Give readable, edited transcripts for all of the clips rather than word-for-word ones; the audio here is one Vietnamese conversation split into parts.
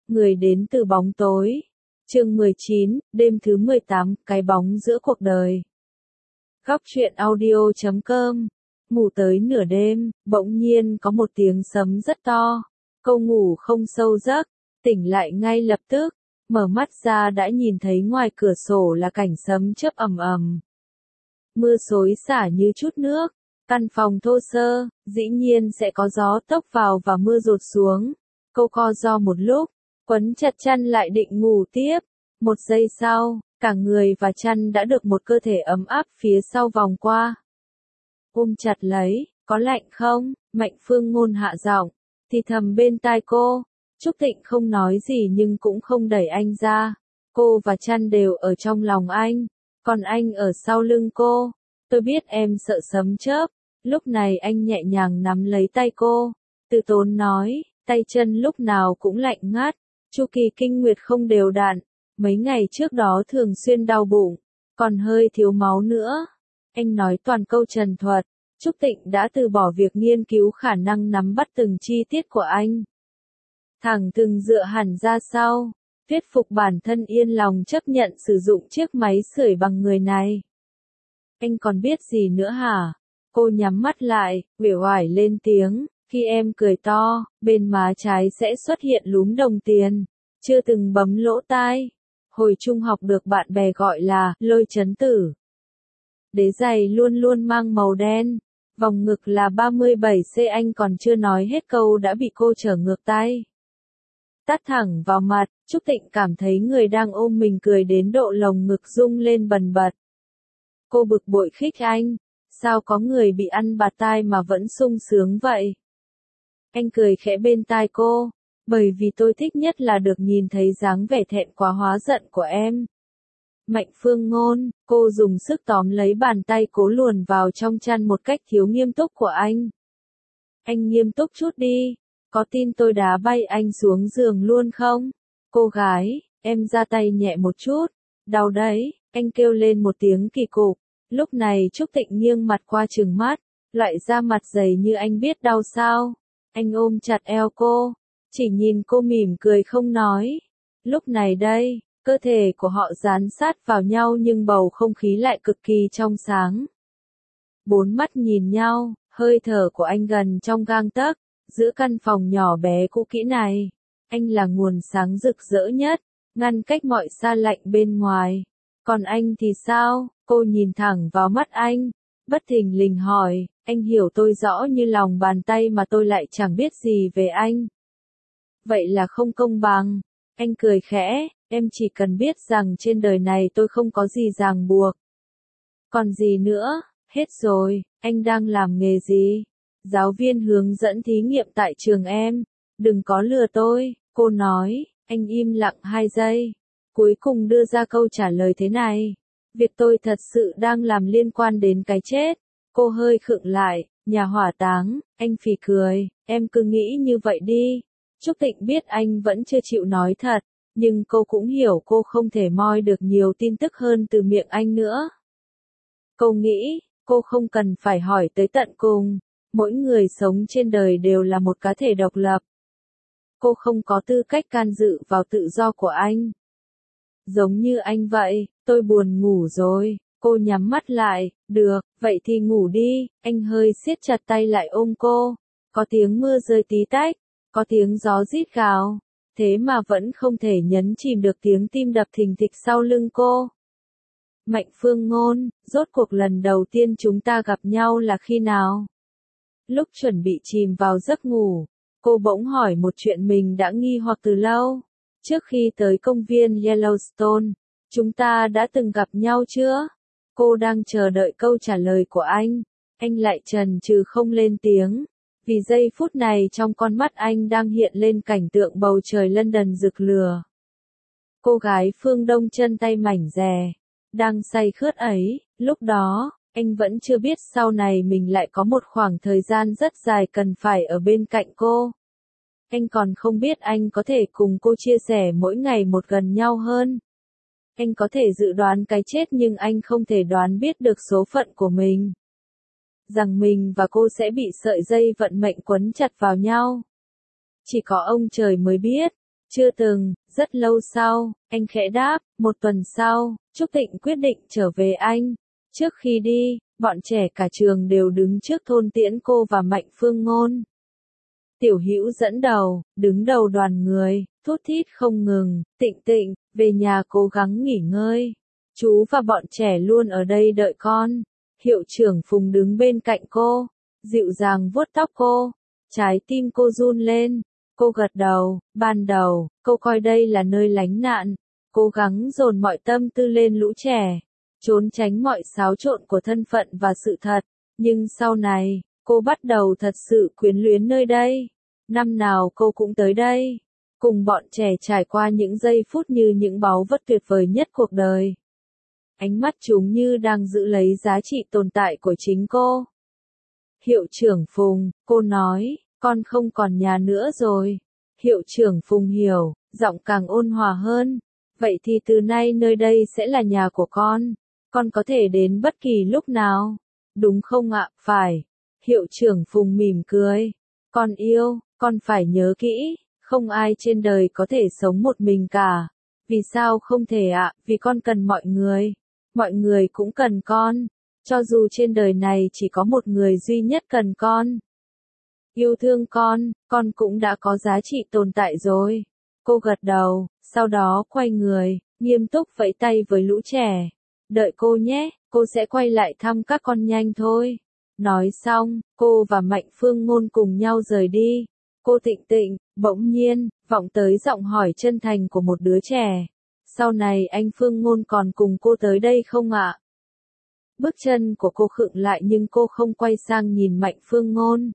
Người đến từ bóng tối. Chương 19, đêm thứ 18, cái bóng giữa cuộc đời. Góc truyện audio.com. Ngủ tới nửa đêm, bỗng nhiên có một tiếng sấm rất to. Cô ngủ không sâu giấc, tỉnh lại ngay lập tức, mở mắt ra đã nhìn thấy ngoài cửa sổ là cảnh sấm chớp ầm ầm. Mưa xối xả như chút nước, căn phòng thô sơ, dĩ nhiên sẽ có gió tốc vào và mưa dột xuống. Cô co ro một lúc, quấn chặt chăn lại định ngủ tiếp. Một giây sau, cả người và chăn đã được một cơ thể ấm áp phía sau vòng qua. Ôm chặt lấy, có lạnh không? Mạnh Phương Ngôn hạ giọng, thì thầm bên tai cô. Trúc Thịnh không nói gì nhưng cũng không đẩy anh ra. Cô và chăn đều ở trong lòng anh, còn anh ở sau lưng cô. Tôi biết em sợ sấm chớp. Lúc này anh nhẹ nhàng nắm lấy tay cô, từ tốn nói, tay chân lúc nào cũng lạnh ngắt, chu kỳ kinh nguyệt không đều đặn, mấy ngày trước đó thường xuyên đau bụng, còn hơi thiếu máu nữa. Anh nói toàn câu trần thuật, Trúc Tịnh đã từ bỏ việc nghiên cứu khả năng nắm bắt từng chi tiết của anh. Thẳng thừng dựa hẳn ra sau, thuyết phục bản thân yên lòng chấp nhận sử dụng chiếc máy sưởi bằng người này. Anh còn biết gì nữa hả? Cô nhắm mắt lại, uể oải lên tiếng, khi em cười to, bên má trái sẽ xuất hiện lúm đồng tiền, chưa từng bấm lỗ tai. Hồi trung học được bạn bè gọi là lôi chấn tử. Đế giày luôn luôn mang màu đen, vòng ngực là 37C. Anh còn chưa nói hết câu đã bị cô trở ngược tay. Tát thẳng vào mặt, Trúc Tịnh cảm thấy người đang ôm mình cười đến độ lồng ngực rung lên bần bật. Cô bực bội khích anh. Sao có người bị ăn bạt tai mà vẫn sung sướng vậy? Anh cười khẽ bên tai cô, bởi vì tôi thích nhất là được nhìn thấy dáng vẻ thẹn quá hóa giận của em. Mạnh Phương Ngôn, cô dùng sức tóm lấy bàn tay cố luồn vào trong chăn một cách thiếu nghiêm túc của anh. Anh nghiêm túc chút đi, có tin tôi đá bay anh xuống giường luôn không? Cô gái, em ra tay nhẹ một chút, đau đấy, anh kêu lên một tiếng kỳ cục. Lúc này Trúc Tịnh nghiêng mặt qua trừng mắt, loại da mặt dày như anh biết đau sao? Anh ôm chặt eo cô, chỉ nhìn cô mỉm cười không nói. Lúc này đây, cơ thể của họ dán sát vào nhau nhưng bầu không khí lại cực kỳ trong sáng. Bốn mắt nhìn nhau, hơi thở của anh gần trong gang tấc, giữa căn phòng nhỏ bé cũ kỹ này. Anh là nguồn sáng rực rỡ nhất, ngăn cách mọi xa lạnh bên ngoài. Còn anh thì sao? Cô nhìn thẳng vào mắt anh, bất thình lình hỏi, anh hiểu tôi rõ như lòng bàn tay mà tôi lại chẳng biết gì về anh. Vậy là không công bằng. Anh cười khẽ, em chỉ cần biết rằng trên đời này tôi không có gì ràng buộc. Còn gì nữa? Hết rồi, anh đang làm nghề gì? Giáo viên hướng dẫn thí nghiệm tại trường em. Đừng có lừa tôi, cô nói. Anh im lặng 2 giây, cuối cùng đưa ra câu trả lời thế này. Việc tôi thật sự đang làm liên quan đến cái chết. Cô hơi khựng lại, nhà hỏa táng. Anh phì cười, em cứ nghĩ như vậy đi. Trúc Tịnh biết anh vẫn chưa chịu nói thật, nhưng cô cũng hiểu cô không thể moi được nhiều tin tức hơn từ miệng anh nữa. Cô nghĩ, cô không cần phải hỏi tới tận cùng. Mỗi người sống trên đời đều là một cá thể độc lập. Cô không có tư cách can dự vào tự do của anh. Giống như anh vậy, tôi buồn ngủ rồi. Cô nhắm mắt lại, được, vậy thì ngủ đi. Anh hơi siết chặt tay lại ôm cô. Có tiếng mưa rơi tí tách, có tiếng gió rít gào. Thế mà vẫn không thể nhấn chìm được tiếng tim đập thình thịch sau lưng cô. Mạnh Phương Ngôn, rốt cuộc lần đầu tiên chúng ta gặp nhau là khi nào? Lúc chuẩn bị chìm vào giấc ngủ, cô bỗng hỏi một chuyện mình đã nghi hoặc từ lâu. Trước khi tới công viên Yellowstone, chúng ta đã từng gặp nhau chưa? Cô đang chờ đợi câu trả lời của anh lại chần chừ không lên tiếng. Vì giây phút này trong con mắt anh đang hiện lên cảnh tượng bầu trời London rực lửa. Cô gái phương Đông chân tay mảnh dè, đang say khướt ấy, lúc đó, anh vẫn chưa biết sau này mình lại có một khoảng thời gian rất dài cần phải ở bên cạnh cô. Anh còn không biết anh có thể cùng cô chia sẻ mỗi ngày một gần nhau hơn. Anh có thể dự đoán cái chết nhưng anh không thể đoán biết được số phận của mình. Rằng mình và cô sẽ bị sợi dây vận mệnh quấn chặt vào nhau. Chỉ có ông trời mới biết. Chưa từng, rất lâu sau, anh khẽ đáp, một tuần sau, Trúc Tịnh quyết định trở về Anh. Trước khi đi, bọn trẻ cả trường đều đứng trước thôn tiễn cô và Mạnh Phương Ngôn. Tiểu Hữu dẫn đầu, đứng đầu đoàn người, thút thít không ngừng, Tịnh Tịnh, về nhà cố gắng nghỉ ngơi. Chú và bọn trẻ luôn ở đây đợi con. Hiệu trưởng Phùng đứng bên cạnh cô, dịu dàng vuốt tóc cô. Trái tim cô run lên. Cô gật đầu, ban đầu, cô coi đây là nơi lánh nạn. Cố gắng dồn mọi tâm tư lên lũ trẻ. Trốn tránh mọi xáo trộn của thân phận và sự thật. Nhưng sau này, cô bắt đầu thật sự quyến luyến nơi đây. Năm nào cô cũng tới đây. Cùng bọn trẻ trải qua những giây phút như những báu vật tuyệt vời nhất cuộc đời. Ánh mắt chúng như đang giữ lấy giá trị tồn tại của chính cô. Hiệu trưởng Phùng, cô nói, con không còn nhà nữa rồi. Hiệu trưởng Phùng hiểu, giọng càng ôn hòa hơn. Vậy thì từ nay nơi đây sẽ là nhà của con có thể đến bất kỳ lúc nào. Đúng không ạ? Phải. Hiệu trưởng Phùng mỉm cười. Con yêu, con phải nhớ kỹ, không ai trên đời có thể sống một mình cả. Vì sao không thể ạ? Vì con cần mọi người. Mọi người cũng cần con. Cho dù trên đời này chỉ có một người duy nhất cần con. Yêu thương con cũng đã có giá trị tồn tại rồi. Cô gật đầu, sau đó quay người, nghiêm túc vẫy tay với lũ trẻ. Đợi cô nhé, cô sẽ quay lại thăm các con nhanh thôi. Nói xong, cô và Mạnh Phương Ngôn cùng nhau rời đi. Cô Tịnh Tịnh, bỗng nhiên, vọng tới giọng hỏi chân thành của một đứa trẻ. Sau này anh Phương Ngôn còn cùng cô tới đây không ạ? Bước chân của cô khựng lại nhưng cô không quay sang nhìn Mạnh Phương Ngôn.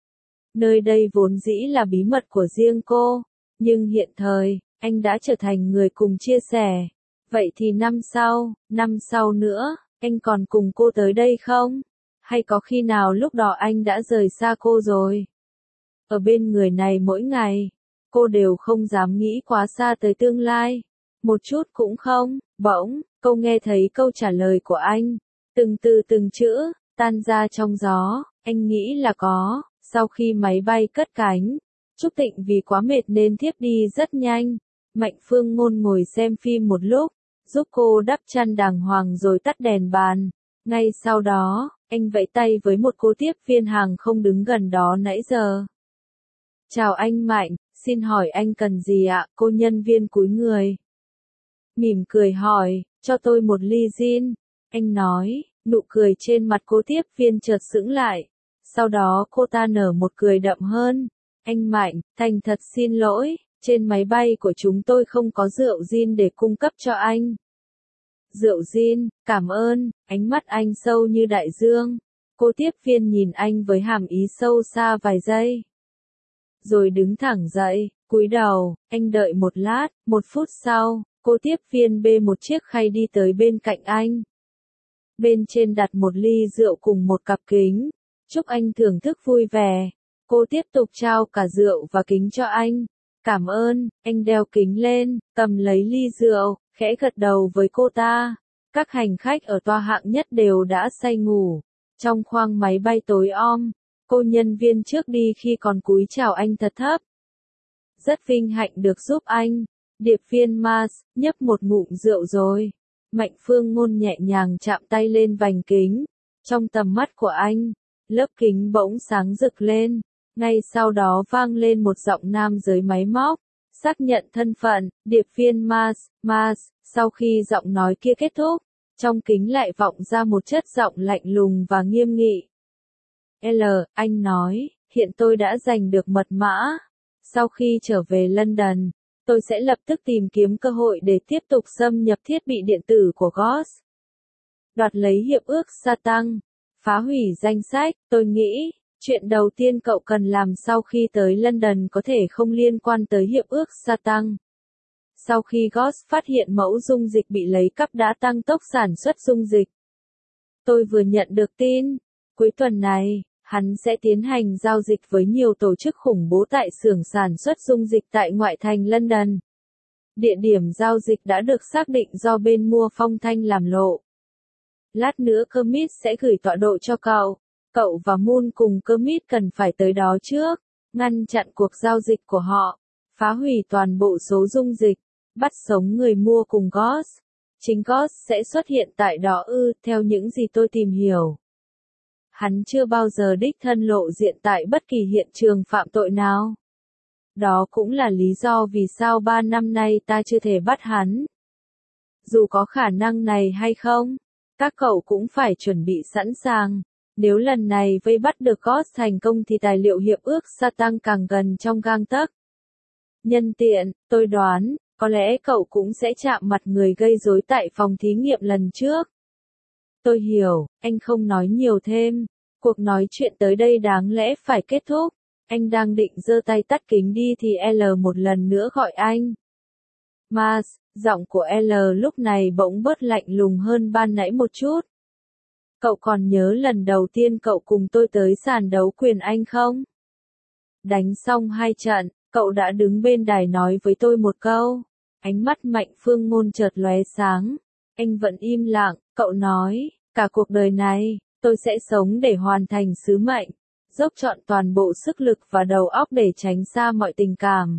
Nơi đây vốn dĩ là bí mật của riêng cô, nhưng hiện thời, anh đã trở thành người cùng chia sẻ. Vậy thì năm sau nữa, anh còn cùng cô tới đây không? Hay có khi nào lúc đó anh đã rời xa cô rồi? Ở bên người này mỗi ngày, cô đều không dám nghĩ quá xa tới tương lai. Một chút cũng không. Bỗng, cô nghe thấy câu trả lời của anh. Từng từ từng chữ, tan ra trong gió. Anh nghĩ là có. Sau khi máy bay cất cánh, Trúc Tịnh vì quá mệt nên thiếp đi rất nhanh. Mạnh Phương Ngôn ngồi xem phim một lúc, giúp cô đắp chăn đàng hoàng rồi tắt đèn bàn. Ngay sau đó, anh vẫy tay với một cô tiếp viên hàng không đứng gần đó nãy giờ. Chào anh Mạnh, xin hỏi anh cần gì ạ? Cô nhân viên cúi người. Mỉm cười hỏi, cho tôi một ly gin. Anh nói, nụ cười trên mặt cô tiếp viên chợt sững lại. Sau đó cô ta nở một cười đậm hơn. Anh Mạnh, thành thật xin lỗi, trên máy bay của chúng tôi không có rượu gin để cung cấp cho anh. Rượu gin, cảm ơn, ánh mắt anh sâu như đại dương. Cô tiếp viên nhìn anh với hàm ý sâu xa vài giây. Rồi đứng thẳng dậy, cúi đầu, anh đợi một lát, 1 phút sau, cô tiếp viên bê một chiếc khay đi tới bên cạnh anh. Bên trên đặt một ly rượu cùng một cặp kính. Chúc anh thưởng thức vui vẻ. Cô tiếp tục trao cả rượu và kính cho anh. Cảm ơn, anh đeo kính lên, cầm lấy ly rượu, khẽ gật đầu với cô ta. Các hành khách ở toa hạng nhất đều đã say ngủ. Trong khoang máy bay tối om, cô nhân viên trước đi khi còn cúi chào anh thật thấp. Rất vinh hạnh được giúp anh. Điệp viên Mars, nhấp một ngụm rượu rồi. Mạnh Phương Ngôn nhẹ nhàng chạm tay lên vành kính. Trong tầm mắt của anh, lớp kính bỗng sáng rực lên. Ngay sau đó vang lên một giọng nam dưới máy móc. Xác nhận thân phận, điệp viên Mars. Sau khi giọng nói kia kết thúc, trong kính lại vọng ra một chất giọng lạnh lùng và nghiêm nghị. Anh nói, hiện tôi đã giành được mật mã. Sau khi trở về London, tôi sẽ lập tức tìm kiếm cơ hội để tiếp tục xâm nhập thiết bị điện tử của Ghost. Đoạt lấy hiệp ước sa tăng. Phá hủy danh sách, tôi nghĩ, chuyện đầu tiên cậu cần làm sau khi tới London có thể không liên quan tới hiệp ước sa tăng. Sau khi Ghost phát hiện mẫu dung dịch bị lấy cắp đã tăng tốc sản xuất dung dịch. Tôi vừa nhận được tin, cuối tuần này, hắn sẽ tiến hành giao dịch với nhiều tổ chức khủng bố tại xưởng sản xuất dung dịch tại ngoại thành London. Địa điểm giao dịch đã được xác định do bên mua Phong Thanh làm lộ. Lát nữa Kermit sẽ gửi tọa độ cho cậu. Cậu và Moon cùng Kermit cần phải tới đó trước, ngăn chặn cuộc giao dịch của họ. phá hủy toàn bộ số dung dịch, bắt sống người mua cùng Ghost. Chính Ghost sẽ xuất hiện tại đó theo những gì tôi tìm hiểu. Hắn chưa bao giờ đích thân lộ diện tại bất kỳ hiện trường phạm tội nào. Đó cũng là lý do vì sao 3 năm nay ta chưa thể bắt hắn. Dù có khả năng này hay không, các cậu cũng phải chuẩn bị sẵn sàng. Nếu lần này vây bắt được Ghost thành công thì tài liệu hiệp ước Satan càng gần trong gang tấc. Nhân tiện, tôi đoán, có lẽ cậu cũng sẽ chạm mặt người gây rối tại phòng thí nghiệm lần trước. Tôi hiểu, anh không nói nhiều thêm. Cuộc nói chuyện tới đây đáng lẽ phải kết thúc. Anh đang định giơ tay tắt kính đi thì L một lần nữa gọi anh. Mars, giọng của L lúc này bỗng bớt lạnh lùng hơn ban nãy một chút. Cậu còn nhớ lần đầu tiên cậu cùng tôi tới sàn đấu quyền Anh không? Đánh xong 2 trận, cậu đã đứng bên đài nói với tôi một câu. Ánh mắt Mạnh Phương Ngôn chợt lóe sáng. Anh vẫn im lặng, cậu nói, cả cuộc đời này, tôi sẽ sống để hoàn thành sứ mệnh, dốc trọn toàn bộ sức lực và đầu óc để tránh xa mọi tình cảm.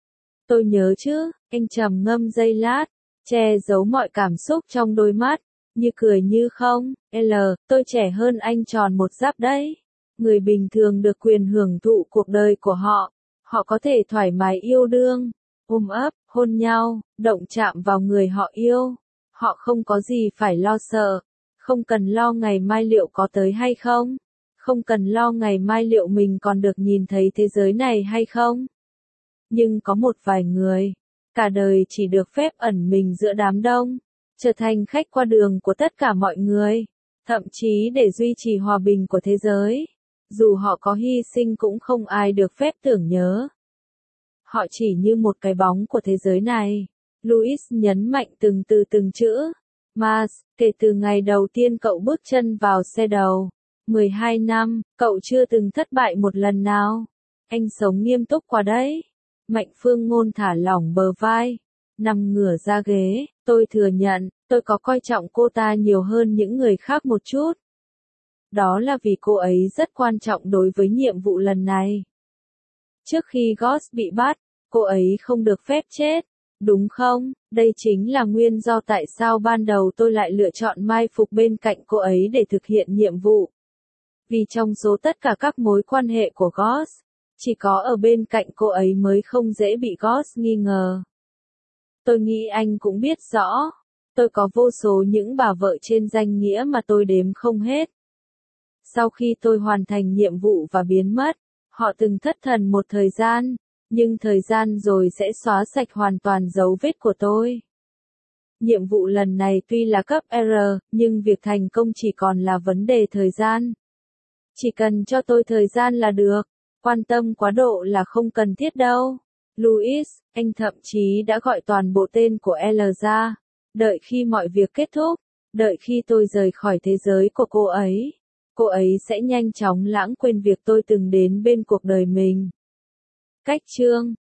Tôi nhớ chứ, anh trầm ngâm giây lát, che giấu mọi cảm xúc trong đôi mắt, như cười như không. Tôi trẻ hơn anh tròn một giáp đấy. Người bình thường được quyền hưởng thụ cuộc đời của họ. Họ có thể thoải mái yêu đương, ôm ấp, hôn nhau, động chạm vào người họ yêu. Họ không có gì phải lo sợ. Không cần lo ngày mai liệu có tới hay không. Không cần lo ngày mai liệu mình còn được nhìn thấy thế giới này hay không. Nhưng có một vài người, cả đời chỉ được phép ẩn mình giữa đám đông, trở thành khách qua đường của tất cả mọi người, thậm chí để duy trì hòa bình của thế giới. Dù họ có hy sinh cũng không ai được phép tưởng nhớ. Họ chỉ như một cái bóng của thế giới này. Louis nhấn mạnh từng từ từng chữ. Mars, kể từ ngày đầu tiên cậu bước chân vào xe đầu, 12 năm, cậu chưa từng thất bại một lần nào. Anh sống nghiêm túc quá đấy. Mạnh Phương Ngôn thả lỏng bờ vai, nằm ngửa ra ghế. Tôi thừa nhận, tôi có coi trọng cô ta nhiều hơn những người khác một chút. Đó là vì cô ấy rất quan trọng đối với nhiệm vụ lần này. Trước khi Ghost bị bắt, cô ấy không được phép chết, đúng không? Đây chính là nguyên do tại sao ban đầu tôi lại lựa chọn mai phục bên cạnh cô ấy để thực hiện nhiệm vụ. Vì trong số tất cả các mối quan hệ của Ghost, chỉ có ở bên cạnh cô ấy mới không dễ bị Ghost nghi ngờ. Tôi nghĩ anh cũng biết rõ, tôi có vô số những bà vợ trên danh nghĩa mà tôi đếm không hết. Sau khi tôi hoàn thành nhiệm vụ và biến mất, họ từng thất thần một thời gian, nhưng thời gian rồi sẽ xóa sạch hoàn toàn dấu vết của tôi. Nhiệm vụ lần này tuy là cấp R, nhưng việc thành công chỉ còn là vấn đề thời gian. Chỉ cần cho tôi thời gian là được, quan tâm quá độ là không cần thiết đâu. Louis, anh thậm chí đã gọi toàn bộ tên của L ra, đợi khi mọi việc kết thúc, đợi khi tôi rời khỏi thế giới của cô ấy sẽ nhanh chóng lãng quên việc tôi từng đến bên cuộc đời mình. Cách chương